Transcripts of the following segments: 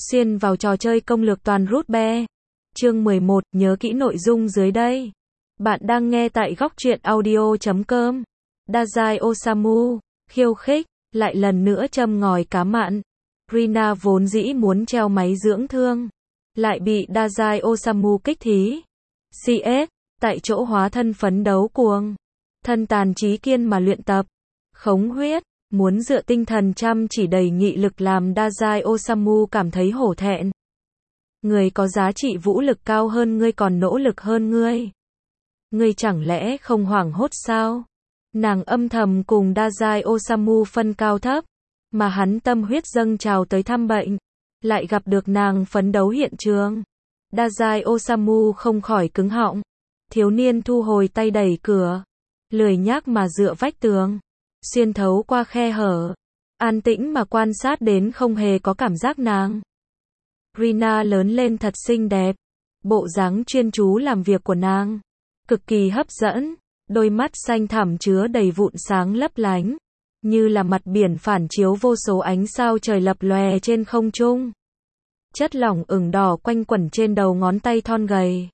Xuyên vào trò chơi công lược toàn rút be. Chương 11, nhớ kỹ nội dung dưới đây. Bạn đang nghe tại góc truyện audio.com. Dazai Osamu, khiêu khích, lại lần nữa châm ngòi cá mặn. Rina vốn dĩ muốn treo máy dưỡng thương, lại bị Dazai Osamu kích thí. CS, tại chỗ hóa thân phấn đấu cuồng. Thân tàn trí kiên mà luyện tập. Khống huyết, muốn dựa tinh thần chăm chỉ đầy nghị lực làm Dazai Osamu cảm thấy hổ thẹn. Người có giá trị vũ lực cao hơn ngươi còn nỗ lực hơn ngươi. Ngươi chẳng lẽ không hoảng hốt sao? Nàng âm thầm cùng Dazai Osamu phân cao thấp, mà hắn tâm huyết dâng trào tới thăm bệnh, lại gặp được nàng phấn đấu hiện trường. Dazai Osamu không khỏi cứng họng. Thiếu niên thu hồi tay đẩy cửa, lười nhác mà dựa vách tường, xuyên thấu qua khe hở, an tĩnh mà quan sát đến không hề có cảm giác nàng. Rina lớn lên thật xinh đẹp, bộ dáng chuyên chú làm việc của nàng cực kỳ hấp dẫn, đôi mắt xanh thẳm chứa đầy vụn sáng lấp lánh, như là mặt biển phản chiếu vô số ánh sao trời lập lòe trên không trung. Chất lỏng ửng đỏ quanh quẩn trên đầu ngón tay thon gầy,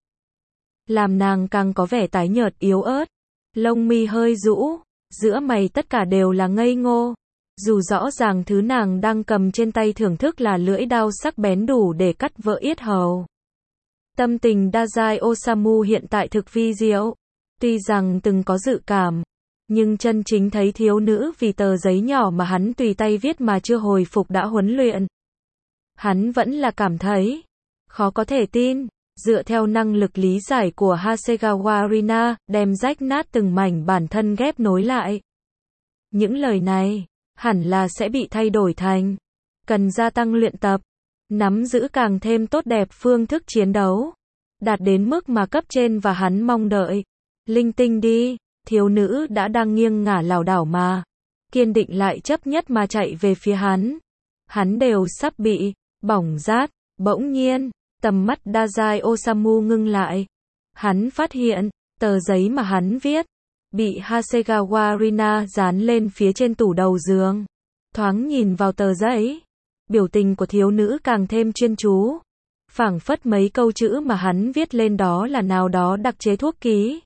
làm nàng càng có vẻ tái nhợt yếu ớt. Lông mi hơi rũ, giữa mày tất cả đều là ngây ngô, dù rõ ràng thứ nàng đang cầm trên tay thưởng thức là lưỡi đao sắc bén đủ để cắt vỡ yết hầu. Tâm tình Dazai Osamu hiện tại thực vi diệu, tuy rằng từng có dự cảm, nhưng chân chính thấy thiếu nữ vì tờ giấy nhỏ mà hắn tùy tay viết mà chưa hồi phục đã huấn luyện. Hắn vẫn là cảm thấy khó có thể tin. Dựa theo năng lực lý giải của Hasegawa Rina, đem rách nát từng mảnh bản thân ghép nối lại. Những lời này, hẳn là sẽ bị thay đổi thành, cần gia tăng luyện tập, nắm giữ càng thêm tốt đẹp phương thức chiến đấu, đạt đến mức mà cấp trên và hắn mong đợi. Linh tinh đi, thiếu nữ đã đang nghiêng ngả lảo đảo mà, kiên định lại chấp nhất mà chạy về phía hắn. Hắn đều sắp bị bỏng rát, bỗng nhiên. Tầm mắt Dazai Osamu ngưng lại. Hắn phát hiện, tờ giấy mà hắn viết, bị Hasegawa Rina dán lên phía trên tủ đầu giường. Thoáng nhìn vào tờ giấy, biểu tình của thiếu nữ càng thêm chuyên chú. Phảng phất mấy câu chữ mà hắn viết lên đó là nào đó đặc chế thuốc ký.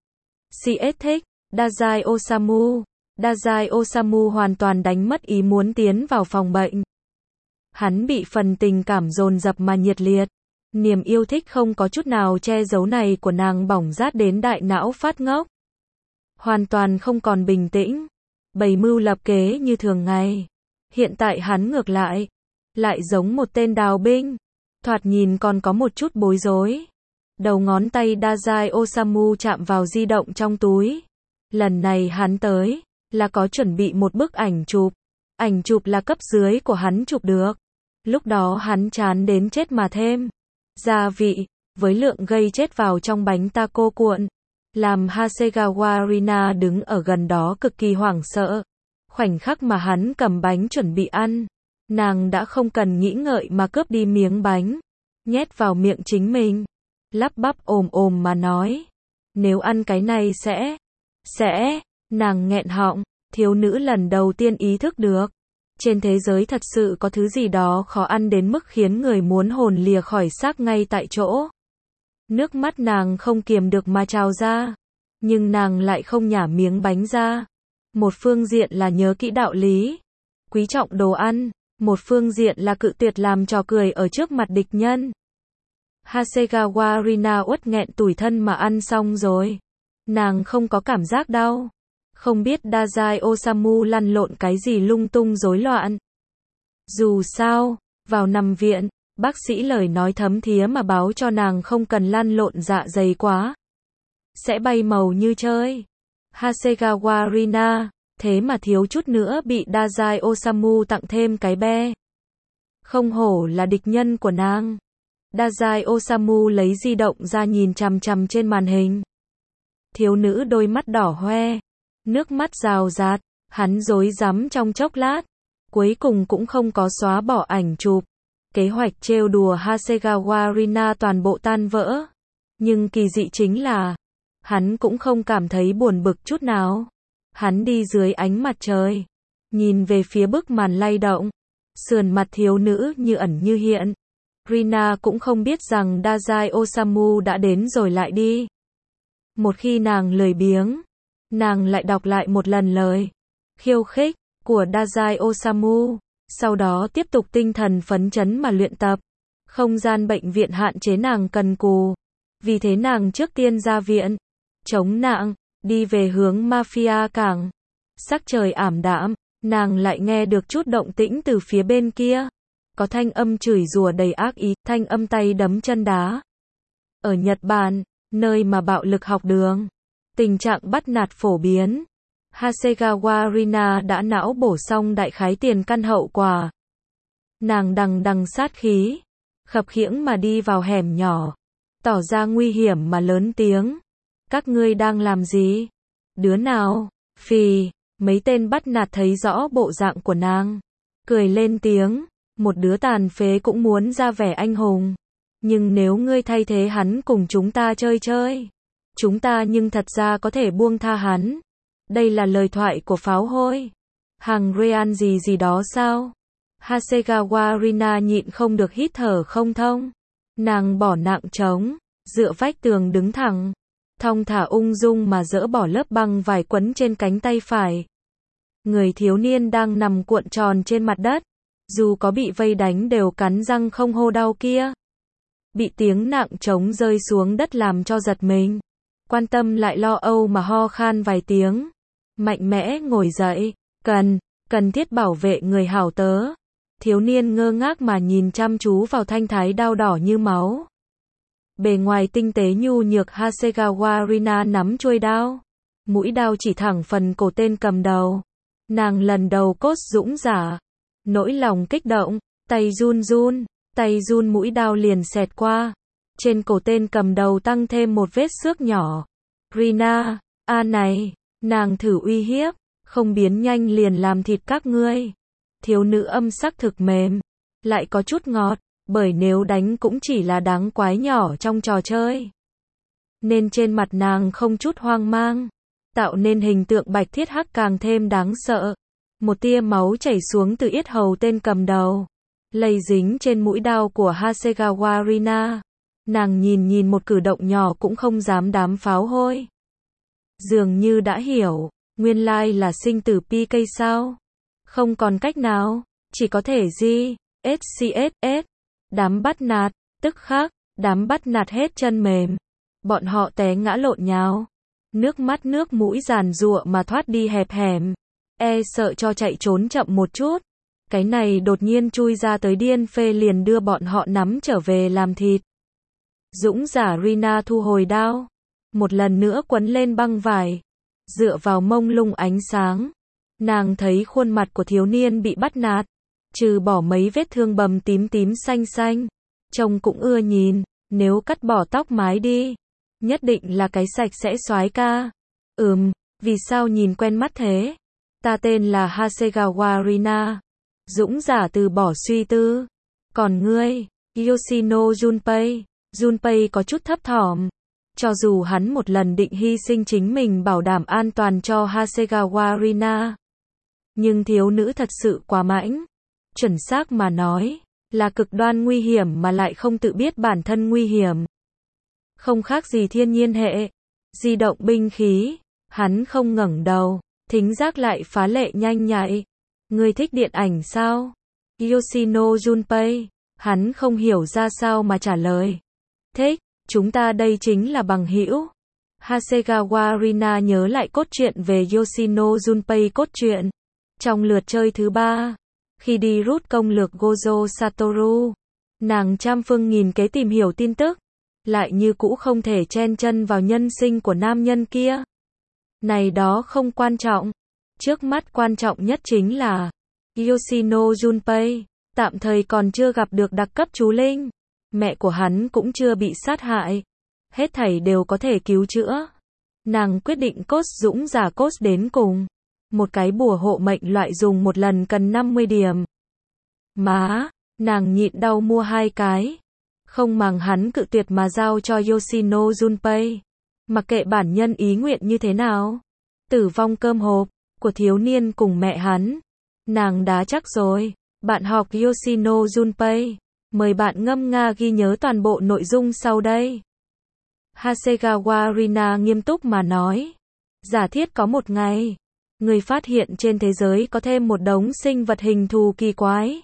CS thích, Dazai Osamu. Dazai Osamu hoàn toàn đánh mất ý muốn tiến vào phòng bệnh. Hắn bị phần tình cảm dồn dập mà nhiệt liệt. Niềm yêu thích không có chút nào che giấu này của nàng bỏng rát đến đại não phát ngốc. Hoàn toàn không còn bình tĩnh, bày mưu lập kế như thường ngày. Hiện tại hắn ngược lại giống một tên đào binh, thoạt nhìn còn có một chút bối rối. Đầu ngón tay Dazai Osamu chạm vào di động trong túi. Lần này hắn tới, là có chuẩn bị một bức ảnh chụp. Ảnh chụp là cấp dưới của hắn chụp được. Lúc đó hắn chán đến chết mà thêm gia vị, với lượng gây chết vào trong bánh taco cuộn, làm Hasegawa Rina đứng ở gần đó cực kỳ hoảng sợ. Khoảnh khắc mà hắn cầm bánh chuẩn bị ăn, nàng đã không cần nghĩ ngợi mà cướp đi miếng bánh, nhét vào miệng chính mình, lắp bắp ồm ồm mà nói, nếu ăn cái này sẽ, nàng nghẹn họng, thiếu nữ lần đầu tiên ý thức được. Trên thế giới thật sự có thứ gì đó khó ăn đến mức khiến người muốn hồn lìa khỏi xác ngay tại chỗ. Nước mắt nàng không kiềm được mà trào ra, nhưng nàng lại không nhả miếng bánh ra. Một phương diện là nhớ kỹ đạo lý, quý trọng đồ ăn, một phương diện là cự tuyệt làm trò cười ở trước mặt địch nhân. Hasegawa Rina uất nghẹn tủi thân mà ăn xong rồi. Nàng không có cảm giác đau. Không biết Dazai Osamu lăn lộn cái gì lung tung rối loạn. Dù sao, vào nằm viện, bác sĩ lời nói thấm thía mà báo cho nàng không cần lăn lộn dạ dày quá. Sẽ bay màu như chơi. Hasegawa Rina, thế mà thiếu chút nữa bị Dazai Osamu tặng thêm cái be. Không hổ là địch nhân của nàng. Dazai Osamu lấy di động ra nhìn chằm chằm trên màn hình. Thiếu nữ đôi mắt đỏ hoe. Nước mắt rào rạt, hắn rối rắm trong chốc lát, cuối cùng cũng không có xóa bỏ ảnh chụp. Kế hoạch trêu đùa Hasegawa Rina toàn bộ tan vỡ. Nhưng kỳ dị chính là, hắn cũng không cảm thấy buồn bực chút nào. Hắn đi dưới ánh mặt trời, nhìn về phía bức màn lay động, Sườn mặt thiếu nữ như ẩn như hiện. Rina cũng không biết rằng Dazai Osamu đã đến rồi lại đi. Một khi nàng lười biếng, nàng lại đọc lại một lần lời khiêu khích của Dazai Osamu, sau đó tiếp tục tinh thần phấn chấn mà luyện tập. Không gian bệnh viện hạn chế nàng cần cù, vì thế nàng trước tiên ra viện, chống nạng, đi về hướng Mafia cảng. Sắc trời ảm đạm, nàng lại nghe được chút động tĩnh từ phía bên kia. Có thanh âm chửi rủa đầy ác ý, thanh âm tay đấm chân đá. Ở Nhật Bản, nơi mà bạo lực học đường, tình trạng bắt nạt phổ biến, Hasegawa Rina đã não bổ xong đại khái tiền căn hậu quả. Nàng đằng đằng sát khí, khập khiễng mà đi vào hẻm nhỏ, tỏ ra nguy hiểm mà lớn tiếng. Các ngươi đang làm gì? Đứa nào? Phì, mấy tên bắt nạt thấy rõ bộ dạng của nàng, cười lên tiếng, một đứa tàn phế cũng muốn ra vẻ anh hùng. Nhưng nếu ngươi thay thế hắn cùng chúng ta chơi chơi, chúng ta nhưng thật ra có thể buông tha hắn. Đây là lời thoại của pháo hôi. Hàng real gì gì đó sao? Hasegawa Rina nhịn không được hít thở không thông. Nàng bỏ nạng trống, dựa vách tường đứng thẳng, thong thả ung dung mà dỡ bỏ lớp băng vải quấn trên cánh tay phải. Người thiếu niên đang nằm cuộn tròn trên mặt đất, dù có bị vây đánh đều cắn răng không hô đau kia. Bị tiếng nạng trống rơi xuống đất làm cho giật mình, quan tâm lại lo âu mà ho khan vài tiếng, mạnh mẽ ngồi dậy, cần thiết bảo vệ người hảo tớ. Thiếu niên ngơ ngác mà nhìn chăm chú vào thanh thái đao đỏ như máu. Bề ngoài tinh tế nhu nhược Hasegawa Rina nắm chuôi đao, mũi đao chỉ thẳng phần cổ tên cầm đầu. Nàng lần đầu cốt dũng giả, nỗi lòng kích động, tay run mũi đao liền xẹt qua. Trên cổ tên cầm đầu tăng thêm một vết xước nhỏ. Rina, này, nàng thử uy hiếp, không biến nhanh liền làm thịt các ngươi. Thiếu nữ âm sắc thực mềm, lại có chút ngọt, bởi nếu đánh cũng chỉ là đáng quái nhỏ trong trò chơi. Nên trên mặt nàng không chút hoang mang, tạo nên hình tượng Bạch Thiết Hắc càng thêm đáng sợ. Một tia máu chảy xuống từ yết hầu tên cầm đầu, lây dính trên mũi đao của Hasegawa Rina. Nàng nhìn một cử động nhỏ cũng không dám đám pháo hôi. Dường như đã hiểu, nguyên lai là sinh tử PK sao? Không còn cách nào, chỉ có thể SCSS. Đám bắt nạt, tức khắc, đám bắt nạt hết chân mềm. Bọn họ té ngã lộn nhào, nước mắt nước mũi giàn giụa mà thoát đi hẹp hẻm. Sợ cho chạy trốn chậm một chút. Cái này đột nhiên chui ra tới điên phê liền đưa bọn họ nắm trở về làm thịt. Dũng giả Rina thu hồi đao, một lần nữa quấn lên băng vải, dựa vào mông lung ánh sáng. Nàng thấy khuôn mặt của thiếu niên bị bắt nạt, trừ bỏ mấy vết thương bầm tím xanh xanh, trông cũng ưa nhìn. Nếu cắt bỏ tóc mái đi, nhất định là cái sạch sẽ soái ca. Vì sao nhìn quen mắt thế? Ta tên là Hasegawa Rina. Dũng giả từ bỏ suy tư. Còn ngươi, Yoshino Junpei có chút thấp thỏm. Cho dù hắn một lần định hy sinh chính mình bảo đảm an toàn cho Hasegawa Rina, nhưng thiếu nữ thật sự quá mãnh. Chuẩn xác mà nói, là cực đoan nguy hiểm mà lại không tự biết bản thân nguy hiểm. Không khác gì thiên nhiên hệ. Di động binh khí, hắn không ngẩng đầu, thính giác lại phá lệ nhanh nhạy. Ngươi thích điện ảnh sao? Yoshino Junpei, hắn không hiểu ra sao mà trả lời. Thích, chúng ta đây chính là bằng hữu. Hasegawa Rina nhớ lại cốt truyện về Yoshino Junpei cốt truyện. Trong lượt chơi thứ 3, khi đi rút công lược Gojo Satoru, nàng trăm phương nghìn kế tìm hiểu tin tức, lại như cũ không thể chen chân vào nhân sinh của nam nhân kia. Này đó không quan trọng. Trước mắt quan trọng nhất chính là Yoshino Junpei tạm thời còn chưa gặp được đặc cấp chú linh. Mẹ của hắn cũng chưa bị sát hại. Hết thảy đều có thể cứu chữa. Nàng quyết định cốt dũng giả cốt đến cùng. Một cái bùa hộ mệnh loại dùng một lần cần 50 điểm. Má, nàng nhịn đau mua 2 cái. Không màng hắn cự tuyệt mà giao cho Yoshino Junpei. Mặc kệ bản nhân ý nguyện như thế nào. Tử vong cơm hộp của thiếu niên cùng mẹ hắn. Nàng đã chắc rồi. Bạn học Yoshino Junpei. Mời bạn ngâm nga ghi nhớ toàn bộ nội dung sau đây. Hasegawa Rina nghiêm túc mà nói. Giả thiết có một ngày, người phát hiện trên thế giới có thêm một đống sinh vật hình thù kỳ quái.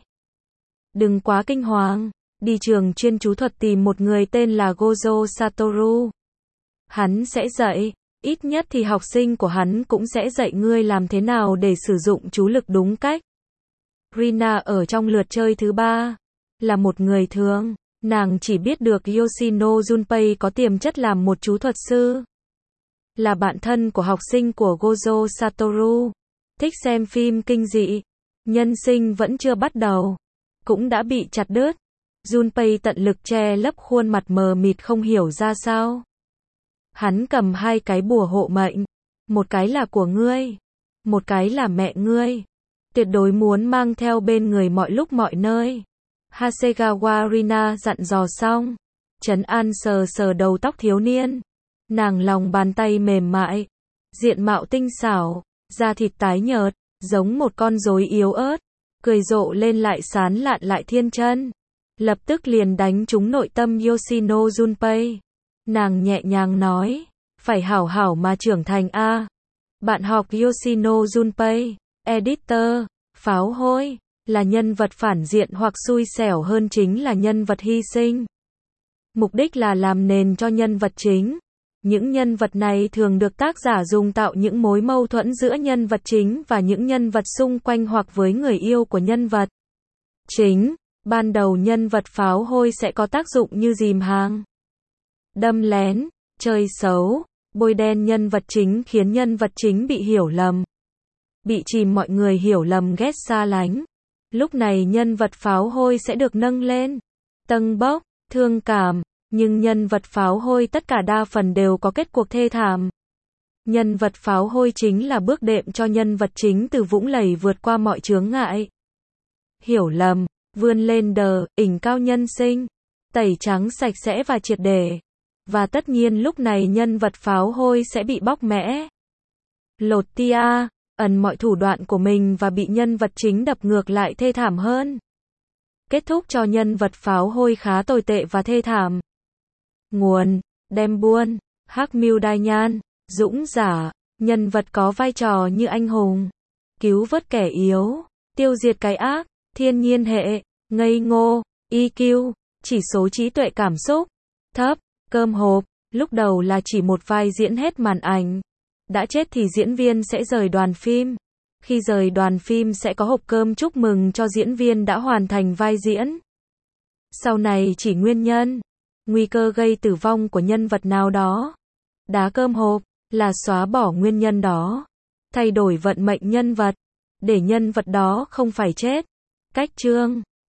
Đừng quá kinh hoàng, đi trường chuyên chú thuật tìm một người tên là Gojo Satoru. Hắn sẽ dạy, ít nhất thì học sinh của hắn cũng sẽ dạy ngươi làm thế nào để sử dụng chú lực đúng cách. Rina ở trong lượt chơi thứ 3, là một người thường, nàng chỉ biết được Yoshino Junpei có tiềm chất làm một chú thuật sư. Là bạn thân của học sinh của Gojo Satoru, thích xem phim kinh dị, nhân sinh vẫn chưa bắt đầu, cũng đã bị chặt đứt. Junpei tận lực che lấp khuôn mặt mờ mịt không hiểu ra sao. Hắn cầm 2 cái bùa hộ mệnh, một cái là của ngươi, một cái là mẹ ngươi. Tuyệt đối muốn mang theo bên người mọi lúc mọi nơi. Hasegawa Rina dặn dò xong, trấn an sờ sờ đầu tóc thiếu niên. Nàng lòng bàn tay mềm mại, diện mạo tinh xảo, da thịt tái nhợt, giống một con rối yếu ớt, cười rộ lên lại sán lạn lại thiên chân. Lập tức liền đánh trúng nội tâm Yoshino Junpei. Nàng nhẹ nhàng nói, phải hảo hảo mà trưởng thành a. Bạn học Yoshino Junpei, editor, pháo hôi, là nhân vật phản diện hoặc xui xẻo hơn chính là nhân vật hy sinh. Mục đích là làm nền cho nhân vật chính. Những nhân vật này thường được tác giả dùng tạo những mối mâu thuẫn giữa nhân vật chính và những nhân vật xung quanh hoặc với người yêu của nhân vật chính. Ban đầu nhân vật pháo hôi sẽ có tác dụng như dìm hàng, đâm lén, chơi xấu, bôi đen nhân vật chính khiến nhân vật chính bị hiểu lầm, bị chìm mọi người hiểu lầm ghét xa lánh. Lúc này nhân vật pháo hôi sẽ được nâng lên, tâng bốc, thương cảm, nhưng nhân vật pháo hôi tất cả đa phần đều có kết cuộc thê thảm. Nhân vật pháo hôi chính là bước đệm cho nhân vật chính từ vũng lầy vượt qua mọi chướng ngại, hiểu lầm, vươn lên đỉnh cao nhân sinh, tẩy trắng sạch sẽ và triệt để. Và tất nhiên lúc này nhân vật pháo hôi sẽ bị bóc mẽ, lột tia, ẩn mọi thủ đoạn của mình và bị nhân vật chính đập ngược lại thê thảm hơn. Kết thúc cho nhân vật pháo hôi khá tồi tệ và thê thảm. Nguồn, đem buôn, Hắc Mưu Đai Nhan, dũng giả, nhân vật có vai trò như anh hùng, cứu vớt kẻ yếu, tiêu diệt cái ác, thiên nhiên hệ, ngây ngô, EQ, chỉ số trí tuệ cảm xúc, thấp, cơm hộp, lúc đầu là chỉ một vai diễn hết màn ảnh. Đã chết thì diễn viên sẽ rời đoàn phim. Khi rời đoàn phim sẽ có hộp cơm chúc mừng cho diễn viên đã hoàn thành vai diễn. Sau này chỉ nguyên nhân, nguy cơ gây tử vong của nhân vật nào đó. Đá cơm hộp là xóa bỏ nguyên nhân đó, thay đổi vận mệnh nhân vật, để nhân vật đó không phải chết. Cách chương